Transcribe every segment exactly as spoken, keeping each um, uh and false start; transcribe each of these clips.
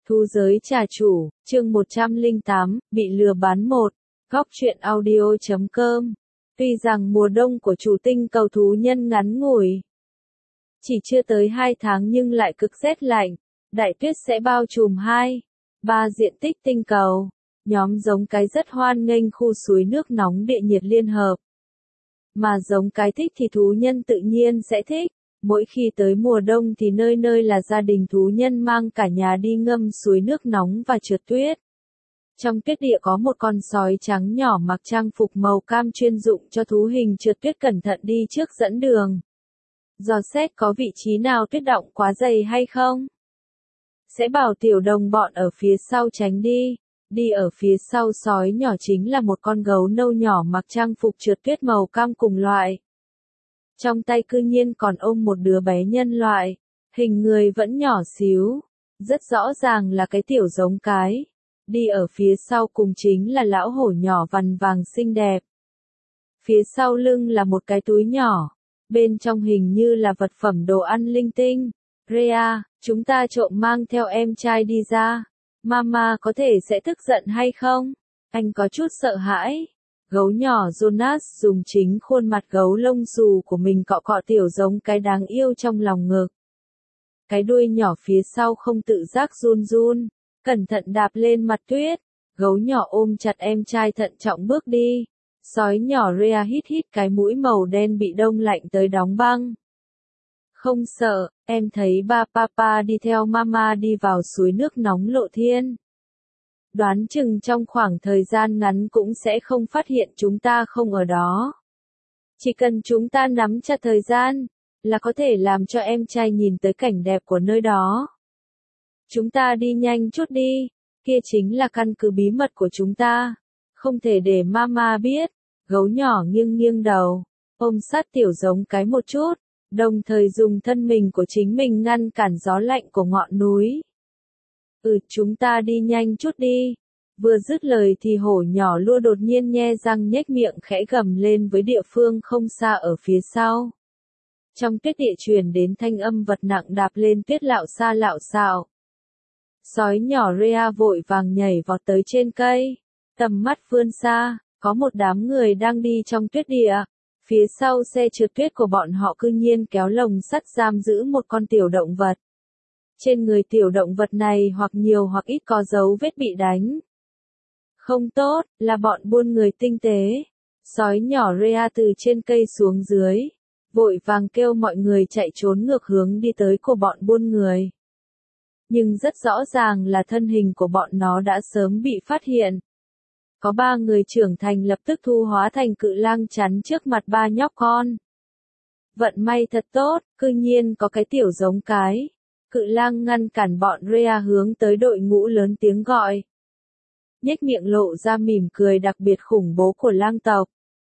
Thu giới trà chủ, chương một trăm lẻ tám, bị lừa bán một. Góc truyện audio chấm com. Tuy rằng mùa đông của chủ tinh cầu thú nhân ngắn ngủi, chỉ chưa tới hai tháng nhưng lại cực rét lạnh, đại tuyết sẽ bao trùm hai, ba diện tích tinh cầu. Nhóm giống cái rất hoan nghênh khu suối nước nóng địa nhiệt liên hợp. Mà giống cái thích thì thú nhân tự nhiên sẽ thích. Mỗi khi tới mùa đông thì nơi nơi là gia đình thú nhân mang cả nhà đi ngâm suối nước nóng và trượt tuyết. Trong tuyết địa có một con sói trắng nhỏ mặc trang phục màu cam chuyên dụng cho thú hình trượt tuyết cẩn thận đi trước dẫn đường. Dò xét có vị trí nào tuyết đọng quá dày hay không. Sẽ bảo tiểu đồng bọn ở phía sau tránh đi. Đi ở phía sau sói nhỏ chính là một con gấu nâu nhỏ mặc trang phục trượt tuyết màu cam cùng loại. Trong tay cư nhiên còn ôm một đứa bé nhân loại, hình người vẫn nhỏ xíu, rất rõ ràng là cái tiểu giống cái. Đi ở phía sau cùng chính là lão hổ nhỏ vằn vàng xinh đẹp. Phía sau lưng là một cái túi nhỏ, bên trong hình như là vật phẩm đồ ăn linh tinh. Rhea, chúng ta trộm mang theo em trai đi ra, mama có thể sẽ tức giận hay không? Anh có chút sợ hãi. Gấu nhỏ Jonas dùng chính khuôn mặt gấu lông xù của mình cọ cọ tiểu giống cái đáng yêu trong lòng ngực. Cái đuôi nhỏ phía sau không tự giác run run, cẩn thận đạp lên mặt tuyết. Gấu nhỏ ôm chặt em trai thận trọng bước đi. Sói nhỏ Rhea hít hít cái mũi màu đen bị đông lạnh tới đóng băng. Không sợ, em thấy ba papa đi theo mama đi vào suối nước nóng lộ thiên. Đoán chừng trong khoảng thời gian ngắn cũng sẽ không phát hiện chúng ta không ở đó. Chỉ cần chúng ta nắm chặt thời gian, là có thể làm cho em trai nhìn tới cảnh đẹp của nơi đó. Chúng ta đi nhanh chút đi, kia chính là căn cứ bí mật của chúng ta. Không thể để mama biết. Gấu nhỏ nghiêng nghiêng đầu, ôm sát tiểu giống cái một chút, đồng thời dùng thân mình của chính mình ngăn cản gió lạnh của ngọn núi. Ừ, chúng ta đi nhanh chút đi. Vừa dứt lời thì hổ nhỏ lua đột nhiên nhe răng nhếch miệng khẽ gầm lên với địa phương không xa ở phía sau. Trong tuyết địa truyền đến thanh âm vật nặng đạp lên tuyết lạo xa lạo xạo. Sói nhỏ Rhea vội vàng nhảy vọt tới trên cây. Tầm mắt vươn xa, có một đám người đang đi trong tuyết địa. Phía sau xe trượt tuyết của bọn họ cư nhiên kéo lồng sắt giam giữ một con tiểu động vật. Trên người tiểu động vật này hoặc nhiều hoặc ít có dấu vết bị đánh. Không tốt, là bọn buôn người tinh tế. Sói nhỏ Rhea từ trên cây xuống dưới, vội vàng kêu mọi người chạy trốn ngược hướng đi tới của bọn buôn người. Nhưng rất rõ ràng là thân hình của bọn nó đã sớm bị phát hiện. Có ba người trưởng thành lập tức thu hóa thành cự lang chắn trước mặt ba nhóc con. Vận may thật tốt, cư nhiên có cái tiểu giống cái. Cự lang ngăn cản bọn Rhea hướng tới đội ngũ lớn tiếng gọi. Nhếch miệng lộ ra mỉm cười đặc biệt khủng bố của lang tộc.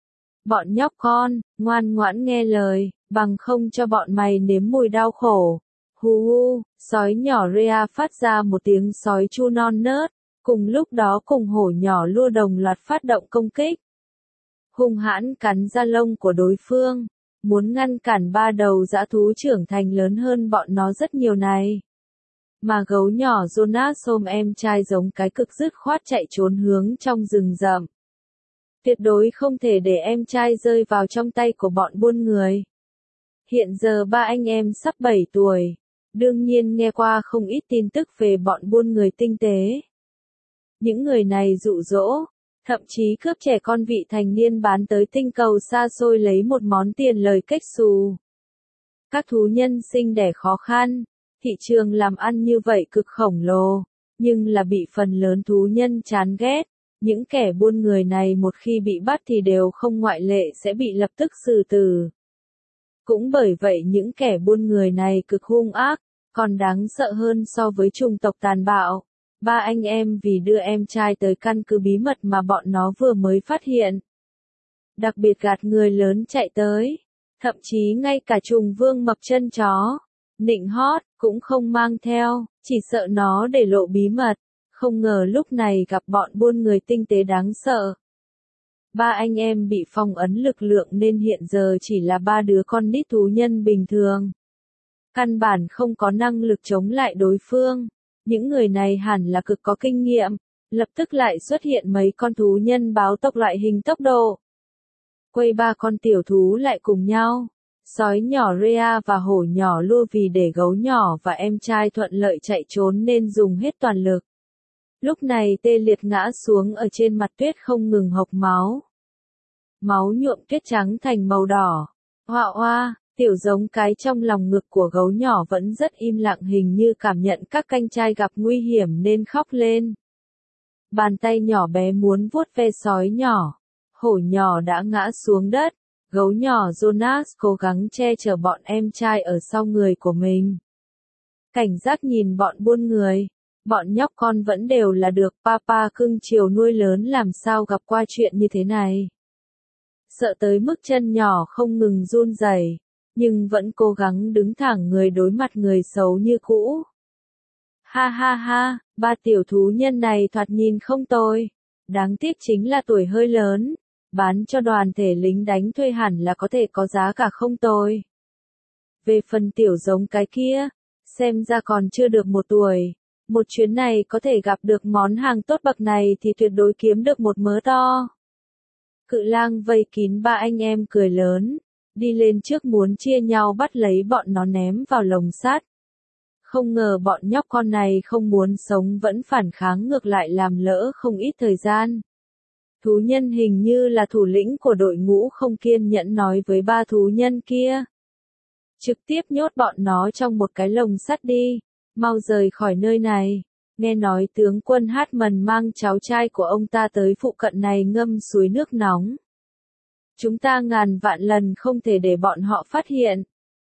Bọn nhóc con, ngoan ngoãn nghe lời, bằng không cho bọn mày nếm mùi đau khổ. Hu hu, sói nhỏ Rhea phát ra một tiếng sói chu non nớt, cùng lúc đó cùng hổ nhỏ lua đồng loạt phát động công kích. Hung hãn cắn da lông của đối phương, muốn ngăn cản ba đầu dã thú trưởng thành lớn hơn bọn nó rất nhiều này. Mà gấu nhỏ Jonas ôm em trai giống cái cực dứt khoát chạy trốn hướng trong rừng rậm. Tuyệt đối không thể để em trai rơi vào trong tay của bọn buôn người. Hiện giờ ba anh em sắp bảy tuổi, đương nhiên nghe qua không ít tin tức về bọn buôn người tinh tế. Những người này dụ dỗ, thậm chí cướp trẻ con vị thành niên bán tới tinh cầu xa xôi lấy một món tiền lời cách xù. Các thú nhân sinh đẻ khó khăn, thị trường làm ăn như vậy cực khổng lồ, nhưng là bị phần lớn thú nhân chán ghét. Những kẻ buôn người này một khi bị bắt thì đều không ngoại lệ sẽ bị lập tức xử tử. Cũng bởi vậy những kẻ buôn người này cực hung ác, còn đáng sợ hơn so với chủng tộc tàn bạo. Ba anh em vì đưa em trai tới căn cứ bí mật mà bọn nó vừa mới phát hiện. Đặc biệt gạt người lớn chạy tới, thậm chí ngay cả trùng vương mập chân chó, nịnh hót, cũng không mang theo, chỉ sợ nó để lộ bí mật. Không ngờ lúc này gặp bọn buôn người tinh tế đáng sợ. Ba anh em bị phong ấn lực lượng nên hiện giờ chỉ là ba đứa con nít thú nhân bình thường. Căn bản không có năng lực chống lại đối phương. Những người này hẳn là cực có kinh nghiệm, lập tức lại xuất hiện mấy con thú nhân báo tốc loại hình tốc độ. Quây ba con tiểu thú lại cùng nhau. Sói nhỏ Rhea và hổ nhỏ Lua vì để gấu nhỏ và em trai thuận lợi chạy trốn nên dùng hết toàn lực. Lúc này tê liệt ngã xuống ở trên mặt tuyết không ngừng hộc máu. Máu nhuộm tuyết trắng thành màu đỏ. Hoa hoa, tiểu giống cái trong lòng ngực của gấu nhỏ vẫn rất im lặng, hình như cảm nhận các canh trai gặp nguy hiểm nên khóc lên. Bàn tay nhỏ bé muốn vuốt ve sói nhỏ. Hổ nhỏ đã ngã xuống đất. Gấu nhỏ Jonas cố gắng che chở bọn em trai ở sau người của mình. Cảnh giác nhìn bọn buôn người. Bọn nhóc con vẫn đều là được papa cưng chiều nuôi lớn, làm sao gặp qua chuyện như thế này. Sợ tới mức chân nhỏ không ngừng run rẩy, nhưng vẫn cố gắng đứng thẳng người đối mặt người xấu như cũ. Ha ha ha, ba tiểu thú nhân này thoạt nhìn không tồi. Đáng tiếc chính là tuổi hơi lớn. Bán cho đoàn thể lính đánh thuê hẳn là có thể có giá cả không tồi. Về phần tiểu giống cái kia, xem ra còn chưa được một tuổi. Một chuyến này có thể gặp được món hàng tốt bậc này thì tuyệt đối kiếm được một mớ to. Cự lang vây kín ba anh em cười lớn, đi lên trước muốn chia nhau bắt lấy bọn nó ném vào lồng sắt. Không ngờ bọn nhóc con này không muốn sống vẫn phản kháng, ngược lại làm lỡ không ít thời gian. Thú nhân hình như là thủ lĩnh của đội ngũ không kiên nhẫn nói với ba thú nhân kia. Trực tiếp nhốt bọn nó trong một cái lồng sắt đi, mau rời khỏi nơi này. Nghe nói tướng quân Hartman mang cháu trai của ông ta tới phụ cận này ngâm suối nước nóng. Chúng ta ngàn vạn lần không thể để bọn họ phát hiện.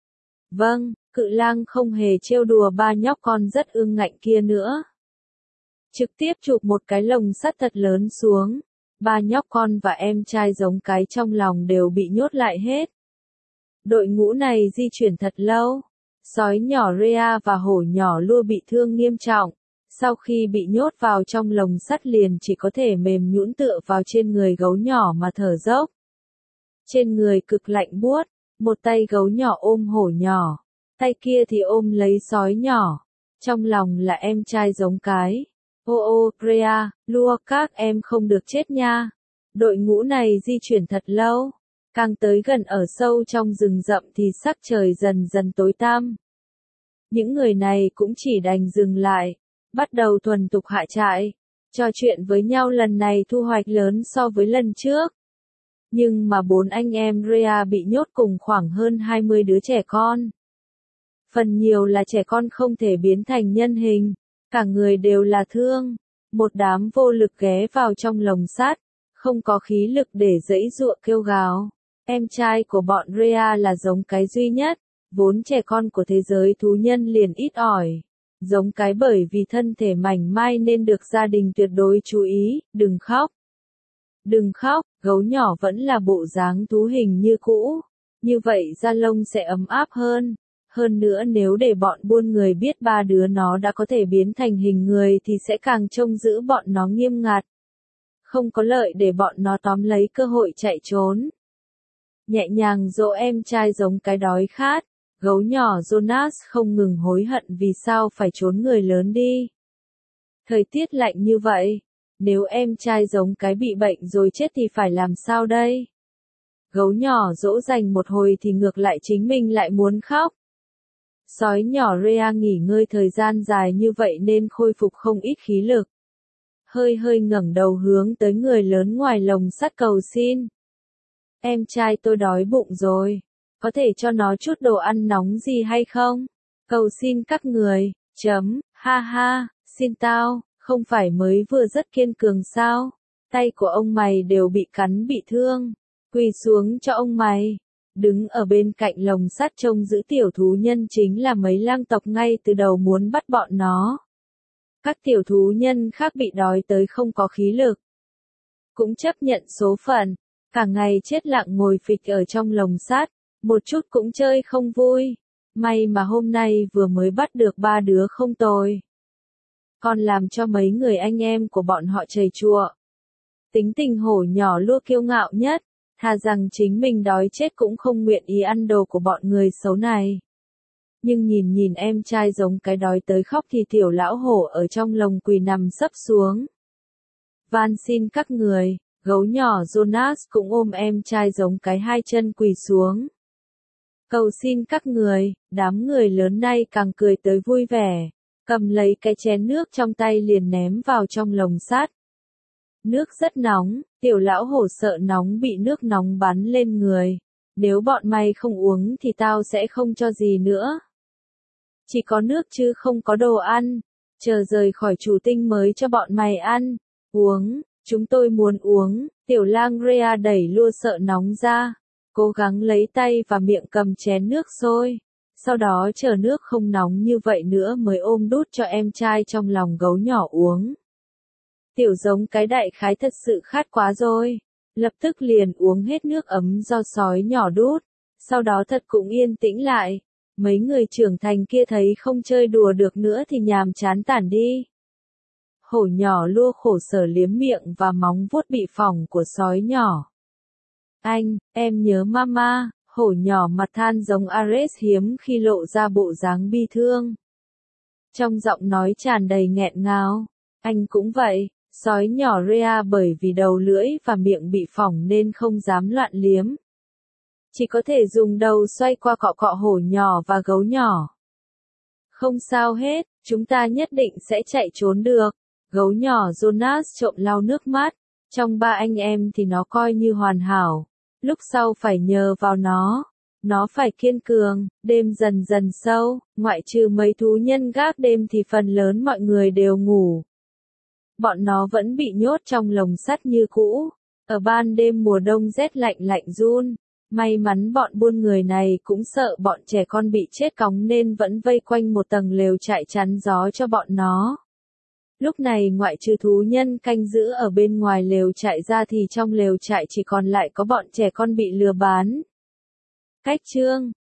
Vâng, cự lang không hề trêu đùa ba nhóc con rất ương ngạnh kia nữa. Trực tiếp chụp một cái lồng sắt thật lớn xuống. Ba nhóc con và em trai giống cái trong lòng đều bị nhốt lại hết. Đội ngũ này di chuyển thật lâu. Sói nhỏ Rhea và hổ nhỏ Lua bị thương nghiêm trọng. Sau khi bị nhốt vào trong lồng sắt liền chỉ có thể mềm nhũn tựa vào trên người gấu nhỏ mà thở dốc. Trên người cực lạnh buốt, một tay gấu nhỏ ôm hổ nhỏ, tay kia thì ôm lấy sói nhỏ. Trong lòng là em trai giống cái. Ô ô, Rhea, Lua, các em không được chết nha. Đội ngũ này di chuyển thật lâu. Càng tới gần ở sâu trong rừng rậm thì sắc trời dần dần tối tăm. Những người này cũng chỉ đành dừng lại, bắt đầu thuần tục hạ trại, trò chuyện với nhau. Lần này thu hoạch lớn so với lần trước. Nhưng mà bốn anh em Rhea bị nhốt cùng khoảng hơn hai mươi đứa trẻ con. Phần nhiều là trẻ con không thể biến thành nhân hình, cả người đều là thương. Một đám vô lực ghé vào trong lồng sắt, không có khí lực để giãy giụa kêu gào. Em trai của bọn Rhea là giống cái duy nhất, vốn trẻ con của thế giới thú nhân liền ít ỏi. Giống cái bởi vì thân thể mảnh mai nên được gia đình tuyệt đối chú ý, đừng khóc. Đừng khóc, gấu nhỏ vẫn là bộ dáng thú hình như cũ. Như vậy da lông sẽ ấm áp hơn. Hơn nữa nếu để bọn buôn người biết ba đứa nó đã có thể biến thành hình người thì sẽ càng trông giữ bọn nó nghiêm ngặt. Không có lợi để bọn nó tóm lấy cơ hội chạy trốn. Nhẹ nhàng dỗ em trai giống cái đói khát, gấu nhỏ Jonas không ngừng hối hận vì sao phải trốn người lớn đi. Thời tiết lạnh như vậy, nếu em trai giống cái bị bệnh rồi chết thì phải làm sao đây? Gấu nhỏ dỗ dành một hồi thì ngược lại chính mình lại muốn khóc. Sói nhỏ Rhea nghỉ ngơi thời gian dài như vậy nên khôi phục không ít khí lực. Hơi hơi ngẩng đầu hướng tới người lớn ngoài lồng sắt cầu xin. Em trai tôi đói bụng rồi, có thể cho nó chút đồ ăn nóng gì hay không? Cầu xin các người, chấm, ha ha, xin tao, không phải mới vừa rất kiên cường sao? Tay của ông mày đều bị cắn bị thương, quỳ xuống cho ông mày. Đứng ở bên cạnh lồng sắt trông giữ tiểu thú nhân chính là mấy lang tộc ngay từ đầu muốn bắt bọn nó. Các tiểu thú nhân khác bị đói tới không có khí lực. Cũng chấp nhận số phận, cả ngày chết lặng ngồi phịch ở trong lồng sắt, một chút cũng chơi không vui. May mà hôm nay vừa mới bắt được ba đứa không tồi. Còn làm cho mấy người anh em của bọn họ chầy chùa. Tính tình hổ nhỏ Lua kiêu ngạo nhất, thà rằng chính mình đói chết cũng không nguyện ý ăn đồ của bọn người xấu này. nhưng nhìn nhìn em trai giống cái đói tới khóc thì tiểu lão hổ ở trong lồng quỳ nằm sấp xuống. Van xin các người, gấu nhỏ Jonas cũng ôm em trai giống cái hai chân quỳ xuống. Cầu xin các người, đám người lớn nay càng cười tới vui vẻ, cầm lấy cái chén nước trong tay liền ném vào trong lồng sắt. Nước rất nóng, tiểu lão hổ sợ nóng bị nước nóng bắn lên người. Nếu bọn mày không uống thì tao sẽ không cho gì nữa. Chỉ có nước chứ không có đồ ăn. Chờ rời khỏi chủ tinh mới cho bọn mày ăn. Uống, chúng tôi muốn uống. Tiểu lang Rhea đẩy lua sợ nóng ra. Cố gắng lấy tay và miệng cầm chén nước sôi. Sau đó chờ nước không nóng như vậy nữa mới ôm đút cho em trai trong lòng gấu nhỏ uống. Tiểu giống cái đại khái thật sự khát quá rồi. Lập tức liền uống hết nước ấm do sói nhỏ đút. Sau đó thật cũng yên tĩnh lại. Mấy người trưởng thành kia thấy không chơi đùa được nữa thì nhàm chán tản đi. Hổ nhỏ lua khổ sở liếm miệng và móng vuốt bị phỏng của sói nhỏ. Anh, em nhớ mama, hổ nhỏ mặt than giống Ares hiếm khi lộ ra bộ dáng bi thương. Trong giọng nói tràn đầy nghẹn ngào. Anh cũng vậy. Sói nhỏ Rhea bởi vì đầu lưỡi và miệng bị phỏng nên không dám loạn liếm. Chỉ có thể dùng đầu xoay qua cọ cọ hổ nhỏ và gấu nhỏ. Không sao hết, chúng ta nhất định sẽ chạy trốn được. Gấu nhỏ Jonas trộm lau nước mắt. Trong ba anh em thì nó coi như hoàn hảo. Lúc sau phải nhờ vào nó. Nó phải kiên cường, đêm dần dần sâu, ngoại trừ mấy thú nhân gác đêm thì phần lớn mọi người đều ngủ. Bọn nó vẫn bị nhốt trong lồng sắt như cũ. Ở ban đêm mùa đông rét lạnh lạnh run. May mắn bọn buôn người này cũng sợ bọn trẻ con bị chết cóng nên vẫn vây quanh một tầng lều trại chắn gió cho bọn nó. Lúc này ngoại trừ thú nhân canh giữ ở bên ngoài lều trại ra thì trong lều trại chỉ còn lại có bọn trẻ con bị lừa bán. Cách chương